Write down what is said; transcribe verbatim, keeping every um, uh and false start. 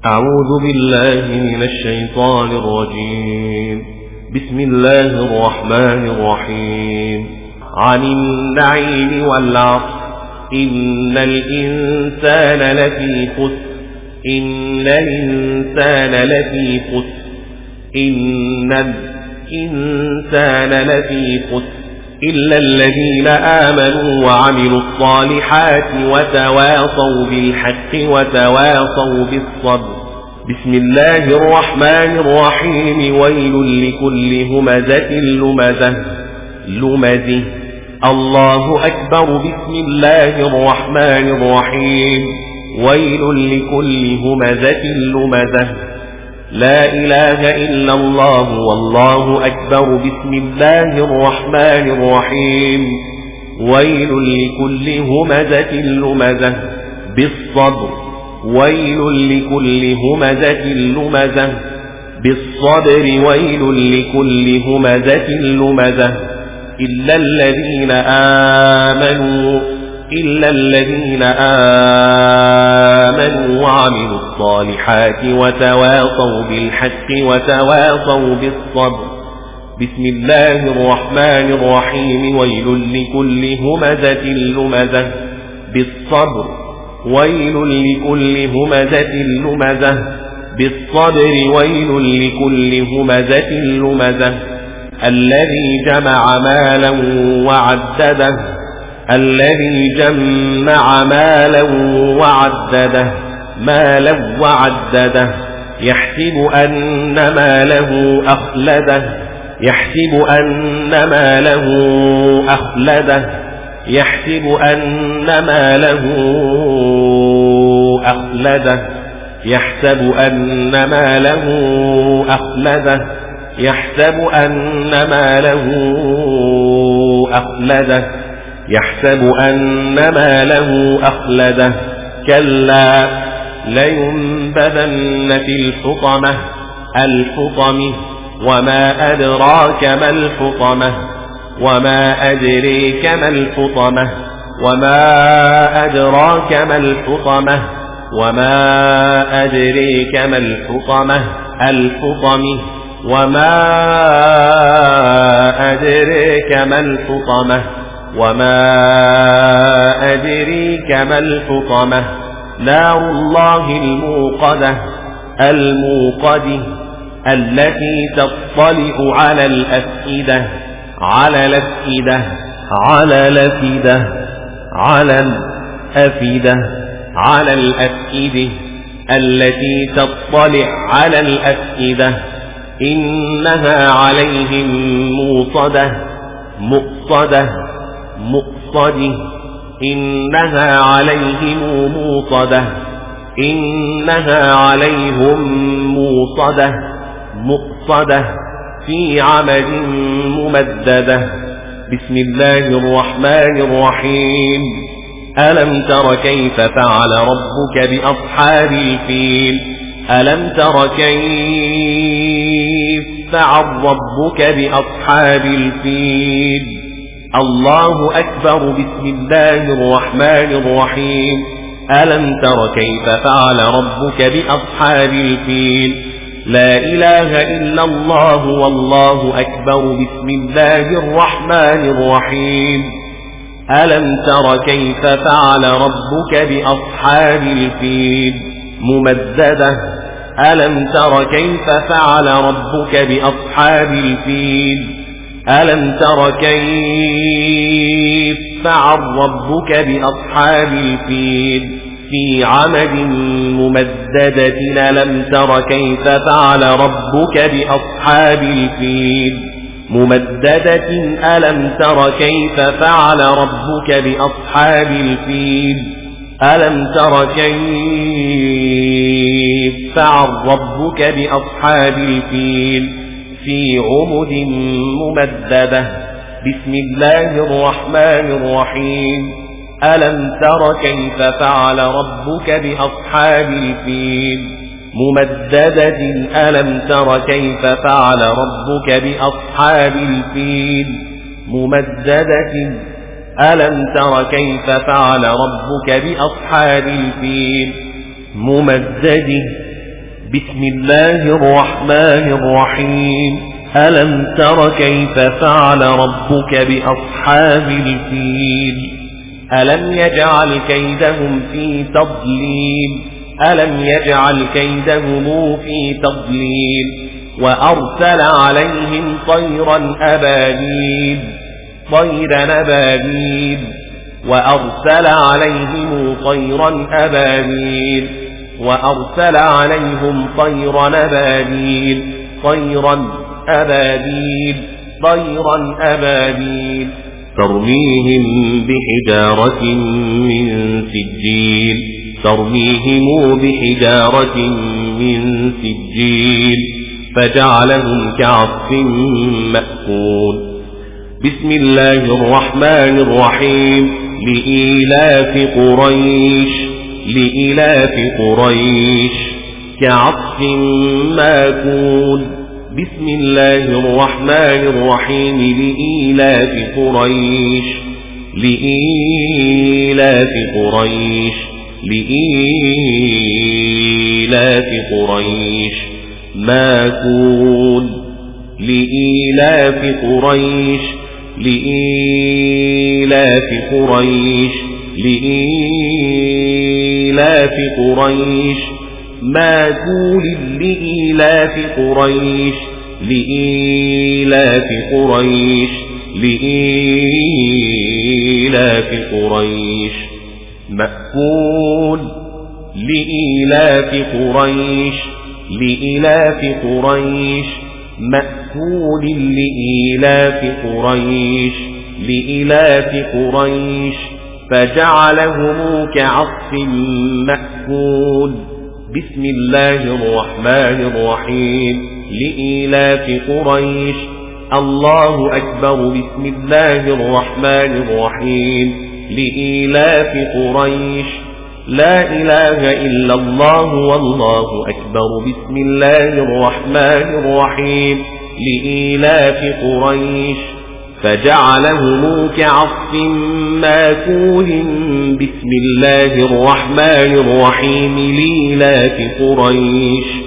أعوذ بالله من الشيطان الرجيم. بسم الله الرحمن الرحيم. عن النعيم والعصر إن الإنسان لفي خسر إن الإنسان لفي خسر إن الإنسان لفي خسر إلا الذين آمنوا وعملوا الصالحات وتواصوا بالحق وتواصوا بالصبر. بسم الله الرحمن الرحيم. ويل لكل همزة لمزة لمزه. الله أكبر. بسم الله الرحمن الرحيم. ويل لكل همزة لمزة. لا إله إلا الله والله أكبر. بسم الله الرحمن الرحيم. ويل لكل همزة لمزة بالصبر. ويل لكل همزة لمزة بالصبر. ويل لكل همزة لمزة. إلا الذين آمنوا إلا الذين آمنوا وعملوا الصالحات وتواصوا بالحق وتواصوا بالصبر. بسم الله الرحمن الرحيم. ويل لكل همزة لمزة بالصبر. ويل لكل همزة لمزة بالصبر. ويل لكل همزة لمزة الذي جمع مالا وعدده الذي جمع مالا وعدده مالا وعدده يحسب أن ماله أخلده يحسب أن ماله أخلده يحسب أن ماله أخلده يحسب أن ماله أخلده يحسب أن ماله أخلده يحسب أن ماله أخلده. كلا لينبذن في الحطمة الحطمة وما أدراك ما الحطمة وما أدريك ما الحطمة وما أدراك ما الحطمة وما أدريك ما الحطمة الحطمة وما أدريك ما الحطمة وما أدريك ما الحطمة. نار الله الموقدة الموقدة التي تطلع على الأفئدة على الأفئدة على الأفئدة على الأفئدة على الأفئدة التي تطلع على الأفئدة. إنها عليهم موصدة مؤصدة مؤصده إنها عليهم موصدة إنها عليهم موصدة مؤصدة في عمد ممددة. بسم الله الرحمن الرحيم. ألم تر كيف فعل ربك بأصحاب الفيل ألم تر كيف فعل ربك بأصحاب الفيل. الله أكبر. بسم الله الرحمن الرحيم. ألم تر كيف فعل ربك بأصحاب الفيل. لا إله إلا الله والله أكبر. بسم الله الرحمن الرحيم. ألم تر كيف فعل ربك بأصحاب الفيل ممددة. ألم تر كيف فعل ربك بأصحاب الفيل. ألم تر كيف فعل ربك بأصحاب الفيل في عمد ممددة. ألم تر كيف فعل ربك بأصحاب الفيل ممددة. ألم تر كيف فعل ربك بأصحاب الفيل. ألم تر كيف فعل ربك بأصحاب الفيل في عمد ممددة. بسم الله الرحمن الرحيم. ألم تر كيف فعل ربك بأصحاب الفيل ممددة. ألم تر كيف فعل ربك بأصحاب الفيل ممددة. ألم تر كيف فعل ربك بأصحاب الفيل ممدد بسم الله الرحمن الرحيم ألم تر كيف فعل ربك بأصحاب الفيل ألم يجعل كيدهم في تضليل ألم يجعل كيدهم في تضليل وأرسل عليهم طيرا أبابيل طيرا أبابيل وأرسل عليهم طيرا أبابيل وأرسل عليهم طيرا أبابيل طيرا أبابيل طيرا أبابيل ترميهم بحجارة من سجيل ترميهم بحجارة من سجيل فجعلهم كعصف مأكول بسم الله الرحمن الرحيم لإيلاف قريش لإيلاف قريش كعصف مأكول بسم الله الرحمن الرحيم لإيلاف قريش لإيلاف قريش لإيلاف قريش مأكول لإيلاف قريش لإيلاف قريش لإيلاف قريش مأكول لإيلاف قريش لإيلاف قريش لإيلاف قريش مأكول لإيلاف قريش لإيلاف قريش مأكول لإيلاف قريش لإيلاف قريش فجعلهم كعصف مأكول بسم الله الرحمن الرحيم لإيلاف قريش الله أكبر بسم الله الرحمن الرحيم لإيلاف قريش لا إله إلا الله والله أكبر بسم الله الرحمن الرحيم لإيلاف قريش فجعلهم كعصف مأكول بسم الله الرحمن الرحيم لإيلاف قريش